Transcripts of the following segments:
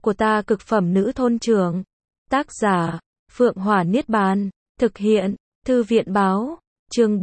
của ta cực phẩm nữ thôn trưởng. Tác giả, Phượng Hỏa Niết Bàn. Thực hiện, Thư viện Báo. Chương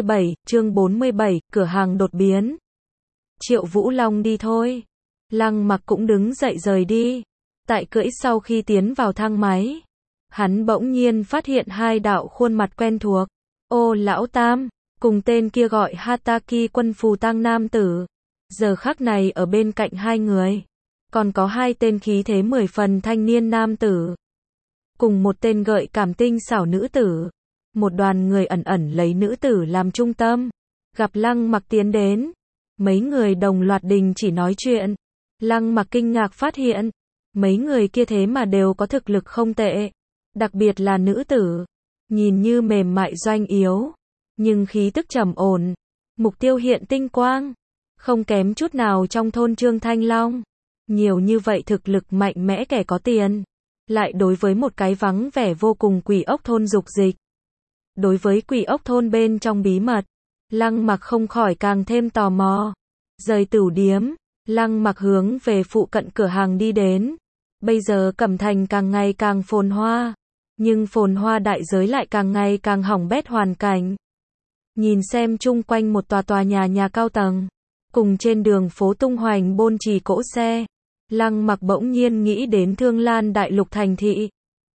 47, cửa hàng đột biến. Triệu Vũ Long đi thôi. Lăng Mặc cũng đứng dậy rời đi. Tại cưỡi sau khi tiến vào thang máy, hắn bỗng nhiên phát hiện hai đạo khuôn mặt quen thuộc. Ô Lão Tam, cùng tên kia gọi Hataki Quân Phù Tang nam tử, giờ khắc này ở bên cạnh hai người. Còn có hai tên khí thế 10 phần thanh niên nam tử, cùng một tên gợi cảm tinh xảo nữ tử. Một đoàn người ẩn ẩn lấy nữ tử làm trung tâm. Gặp Lăng Mặc tiến đến, mấy người đồng loạt đình chỉ nói chuyện. Lăng Mặc kinh ngạc phát hiện, mấy người kia thế mà đều có thực lực không tệ. Đặc biệt là nữ tử, nhìn như mềm mại doanh yếu, nhưng khí tức trầm ổn, mục tiêu hiện tinh quang, không kém chút nào trong thôn Trương Thanh Long. Nhiều như vậy thực lực mạnh mẽ kẻ có tiền, lại đối với một cái vắng vẻ vô cùng quỷ ốc thôn dục dịch. Đối với quỷ ốc thôn bên trong bí mật, Lăng Mặc không khỏi càng thêm tò mò. Rời tửu điếm, Lăng Mặc hướng về phụ cận cửa hàng đi đến. Bây giờ Cẩm Thành càng ngày càng phồn hoa, nhưng phồn hoa đại giới lại càng ngày càng hỏng bét hoàn cảnh. Nhìn xem chung quanh một tòa nhà cao tầng, cùng trên đường phố tung hoành bôn trì cỗ xe, Lăng Mặc bỗng nhiên nghĩ đến Thương Lan đại lục thành thị.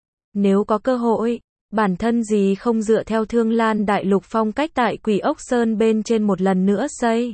Nếu có cơ hội, bản thân gì không dựa theo Thương Lan đại lục phong cách tại Quỷ Ốc Sơn bên trên một lần nữa xây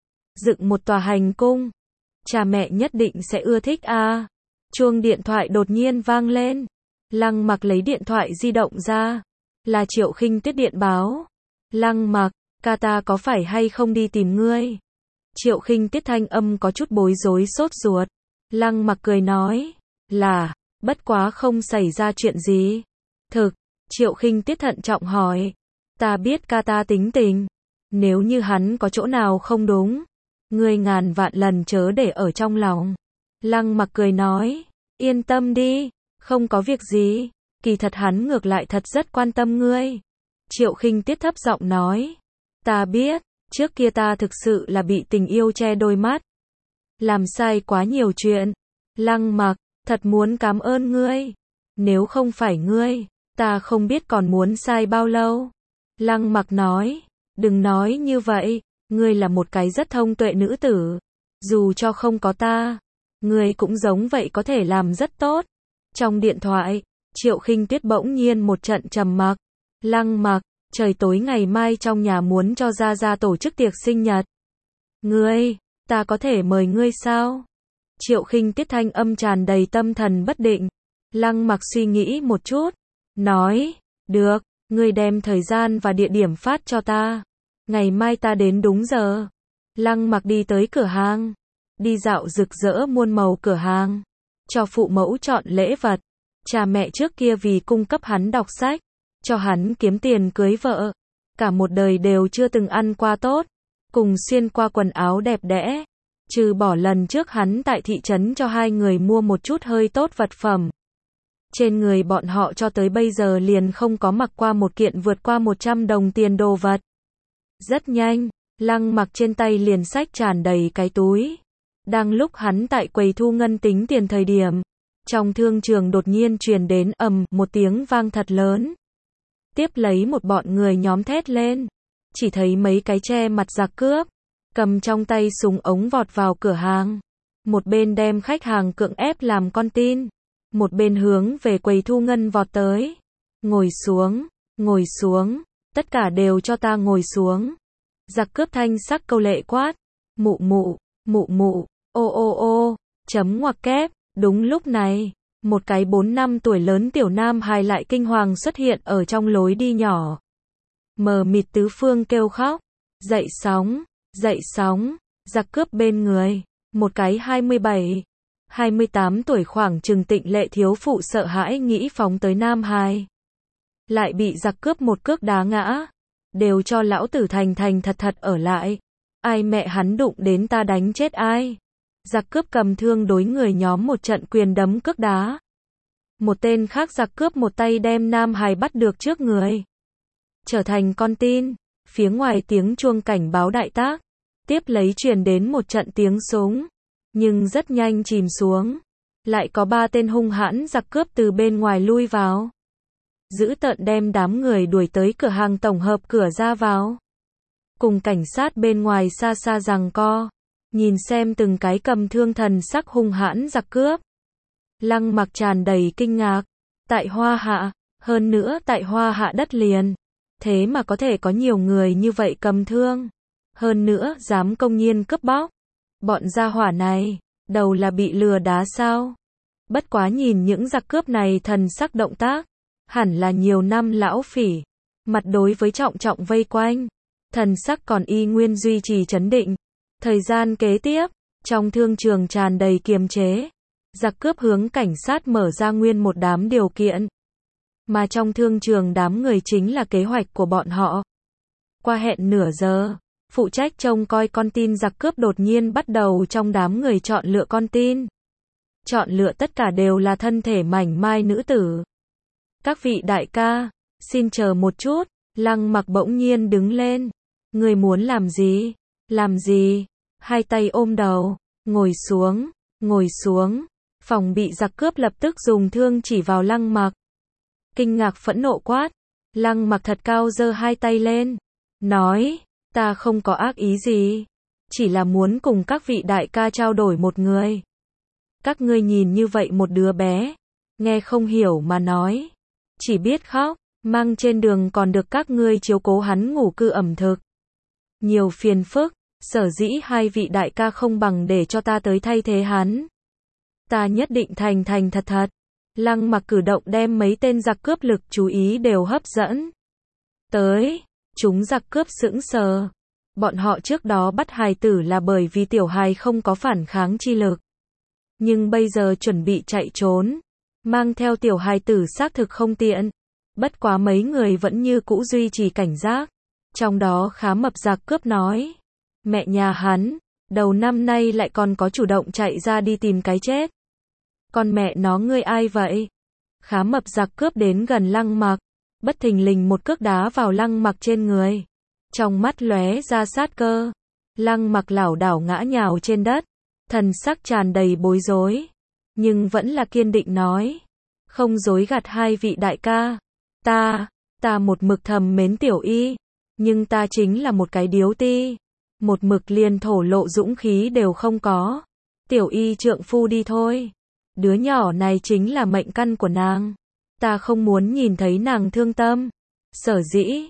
dựng một tòa hành cung. Cha mẹ nhất định sẽ ưa thích a. Chuông điện thoại đột nhiên vang lên. Lăng Mặc lấy điện thoại di động ra. Là Triệu Khinh Tuyết điện báo. Lăng Mặc, ca ta có phải hay không đi tìm ngươi? Triệu Khinh Tuyết thanh âm có chút bối rối sốt ruột. Lăng Mặc cười nói, là, bất quá không xảy ra chuyện gì. Thực, Triệu Khinh Tuyết thận trọng hỏi, ta biết ca ta tính tình, nếu như hắn có chỗ nào không đúng, ngươi ngàn vạn lần chớ để ở trong lòng. Lăng Mặc cười nói, yên tâm đi, không có việc gì, kỳ thật hắn ngược lại thật rất quan tâm ngươi. Triệu Khinh Tuyết thấp giọng nói, ta biết, trước kia ta thực sự là bị tình yêu che đôi mắt, làm sai quá nhiều chuyện. Lăng Mặc, thật muốn cảm ơn ngươi, nếu không phải ngươi, ta không biết còn muốn sai bao lâu. Lăng Mặc nói, đừng nói như vậy, ngươi là một cái rất thông tuệ nữ tử, dù cho không có ta, ngươi cũng giống vậy có thể làm rất tốt. Trong điện thoại, Triệu Khinh Tuyết bỗng nhiên một trận trầm mặc. Lăng Mặc, trời tối ngày mai trong nhà muốn cho Gia Gia tổ chức tiệc sinh nhật. Ngươi, ta có thể mời ngươi sao? Triệu Khinh Tuyết thanh âm tràn đầy tâm thần bất định. Lăng Mặc suy nghĩ một chút, nói, được, ngươi đem thời gian và địa điểm phát cho ta. Ngày mai ta đến đúng giờ. Lăng Mặc đi tới cửa hàng, đi dạo rực rỡ muôn màu cửa hàng, cho phụ mẫu chọn lễ vật. Cha mẹ trước kia vì cung cấp hắn đọc sách, cho hắn kiếm tiền cưới vợ, cả một đời đều chưa từng ăn qua tốt, cùng xuyên qua quần áo đẹp đẽ, trừ bỏ lần trước hắn tại thị trấn cho hai người mua một chút hơi tốt vật phẩm. Trên người bọn họ cho tới bây giờ liền không có mặc qua một kiện vượt qua 100 đồng tiền đồ vật. Rất nhanh, Lăng Mặc trên tay liền xách tràn đầy cái túi. Đang lúc hắn tại quầy thu ngân tính tiền thời điểm, trong thương trường đột nhiên truyền đến ầm một tiếng vang thật lớn. Tiếp lấy một bọn người nhóm thét lên, chỉ thấy mấy cái che mặt giặc cướp, cầm trong tay súng ống vọt vào cửa hàng. Một bên đem khách hàng cưỡng ép làm con tin, một bên hướng về quầy thu ngân vọt tới. Ngồi xuống, tất cả đều cho ta ngồi xuống. Giặc cướp thanh sắc câu lệ quát, mụ mụ, ô, chấm ngoặc kép. Đúng lúc này, một cái 4 năm tuổi lớn tiểu nam hài lại kinh hoàng xuất hiện ở trong lối đi nhỏ. Mờ mịt tứ phương kêu khóc, dậy sóng, giặc cướp bên người, một cái 27, 28 tuổi khoảng chừng tịnh lệ thiếu phụ sợ hãi nghĩ phóng tới nam hài. Lại bị giặc cướp một cước đá ngã, đều cho lão tử thành thật ở lại. Ai mẹ hắn đụng đến ta đánh chết ai. Giặc cướp cầm thương đối người nhóm một trận quyền đấm cước đá. Một tên khác giặc cướp một tay đem nam hài bắt được trước người, trở thành con tin. Phía ngoài tiếng chuông cảnh báo đại tác, tiếp lấy truyền đến một trận tiếng súng, nhưng rất nhanh chìm xuống. lại có 3 tên hung hãn giặc cướp từ bên ngoài lui vào. Dữ tợn đem đám người đuổi tới cửa hàng tổng hợp cửa ra vào. Cùng cảnh sát bên ngoài xa xa giằng co. Nhìn xem từng cái cầm thương thần sắc hung hãn giặc cướp. Lăng Mặc tràn đầy kinh ngạc. Tại Hoa Hạ, hơn nữa tại Hoa Hạ đất liền. Thế mà có thể có nhiều người như vậy cầm thương. Hơn nữa dám công nhiên cướp bóc. Bọn gia hỏa này, đầu là bị lừa đá sao? Bất quá nhìn những giặc cướp này thần sắc động tác. Hẳn là nhiều năm lão phỉ. Mặt đối với trọng trọng vây quanh. Thần sắc còn y nguyên duy trì trấn định. Thời gian kế tiếp, trong thương trường tràn đầy kiềm chế. Giặc cướp hướng cảnh sát mở ra nguyên một đám điều kiện. Mà trong thương trường đám người chính là kế hoạch của bọn họ. Qua hẹn nửa giờ, phụ trách trông coi con tin giặc cướp đột nhiên bắt đầu trong đám người chọn lựa con tin. Chọn lựa tất cả đều là thân thể mảnh mai nữ tử. Các vị đại ca, xin chờ một chút, Lăng Mặc bỗng nhiên đứng lên. Người muốn làm gì? Làm gì? Hai tay ôm đầu, ngồi xuống. Phòng bị giặc cướp lập tức dùng thương chỉ vào Lăng Mặc. Kinh ngạc phẫn nộ quát. Lăng Mặc thật cao giơ hai tay lên. Nói, ta không có ác ý gì. Chỉ là muốn cùng các vị đại ca trao đổi một người. Các ngươi nhìn như vậy một đứa bé. Nghe không hiểu mà nói. Chỉ biết khóc, mang trên đường còn được các ngươi chiếu cố hắn ngủ cư ẩm thực. Nhiều phiền phức, sở dĩ hai vị đại ca không bằng để cho ta tới thay thế hắn. Ta nhất định thành thật. Lăng Mặc cử động đem mấy tên giặc cướp lực chú ý đều hấp dẫn. Tới, chúng giặc cướp sững sờ. Bọn họ trước đó bắt hài tử là bởi vì tiểu hài không có phản kháng chi lực. Nhưng bây giờ chuẩn bị chạy trốn. Mang theo tiểu hài tử xác thực không tiện. Bất quá mấy người vẫn như cũ duy trì cảnh giác. Trong đó khá mập giặc cướp nói. Mẹ nhà hắn, đầu năm nay lại còn có chủ động chạy ra đi tìm cái chết. Con mẹ nó ngươi ai vậy? Khá mập giặc cướp đến gần Lăng Mặc. Bất thình lình một cước đá vào Lăng Mặc trên người. Trong mắt lóe ra sát cơ. Lăng Mặc lảo đảo ngã nhào trên đất. Thần sắc tràn đầy bối rối. Nhưng vẫn là kiên định nói. Không dối gạt hai vị đại ca. Ta một mực thầm mến tiểu y. Nhưng ta chính là một cái điếu ti. Một mực liền thổ lộ dũng khí đều không có. Tiểu y trượng phu đi thôi. Đứa nhỏ này chính là mệnh căn của nàng. Ta không muốn nhìn thấy nàng thương tâm. Sở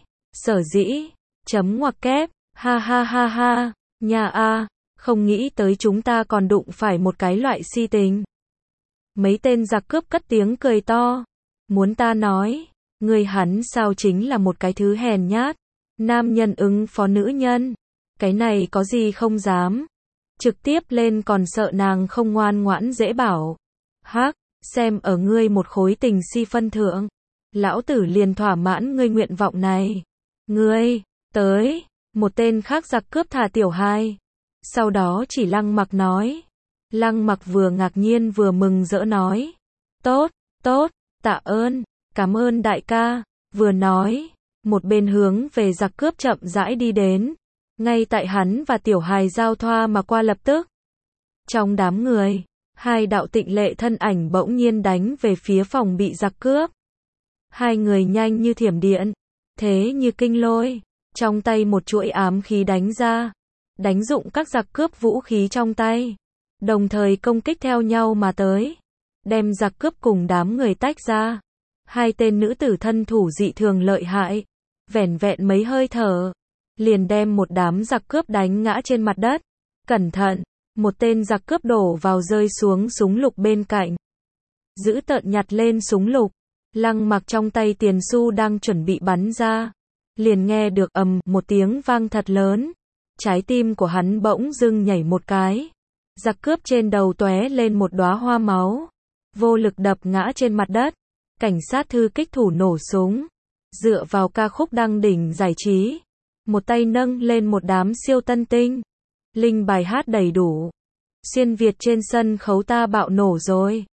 dĩ, chấm ngoặc kép, ha, nhà a, không nghĩ tới chúng ta còn đụng phải một cái loại si tình. Mấy tên giặc cướp cất tiếng cười to. Muốn ta nói, người hắn sao chính là một cái thứ hèn nhát. Nam nhân ứng phó nữ nhân. Cái này có gì không dám. Trực tiếp lên còn sợ nàng không ngoan ngoãn dễ bảo. Hắc, xem ở ngươi một khối tình si phân thượng. Lão tử liền thỏa mãn ngươi nguyện vọng này. Ngươi, tới, một tên khác giặc cướp thả tiểu hai. Sau đó chỉ Lăng Mặc nói. Lăng Mặc vừa ngạc nhiên vừa mừng rỡ nói. Tốt, tạ ơn, cảm ơn đại ca. Vừa nói, một bên hướng về giặc cướp chậm rãi đi đến. Ngay tại hắn và tiểu hài giao thoa mà qua lập tức. Trong đám người, hai đạo tịnh lệ thân ảnh bỗng nhiên đánh về phía phòng bị giặc cướp. Hai người nhanh như thiểm điện, thế như kinh lôi, trong tay một chuỗi ám khí đánh ra, đánh dụng các giặc cướp vũ khí trong tay, đồng thời công kích theo nhau mà tới, đem giặc cướp cùng đám người tách ra. Hai tên nữ tử thân thủ dị thường lợi hại, vẻn vẹn mấy hơi thở, liền đem một đám giặc cướp đánh ngã trên mặt đất. Cẩn thận, một tên giặc cướp đổ vào rơi xuống súng lục bên cạnh. Dữ tợn nhặt lên súng lục, Lăng Mặc trong tay tiền xu đang chuẩn bị bắn ra. Liền nghe được ầm một tiếng vang thật lớn. Trái tim của hắn bỗng dưng nhảy một cái. Giặc cướp trên đầu tóe lên một đóa hoa máu. Vô lực đập ngã trên mặt đất. Cảnh sát thư kích thủ nổ súng. Dựa vào ca khúc đăng đỉnh giải trí. Một tay nâng lên một đám siêu tân tinh. Linh bài hát đầy đủ. Xuyên Việt trên sân khấu ta bạo nổ rồi.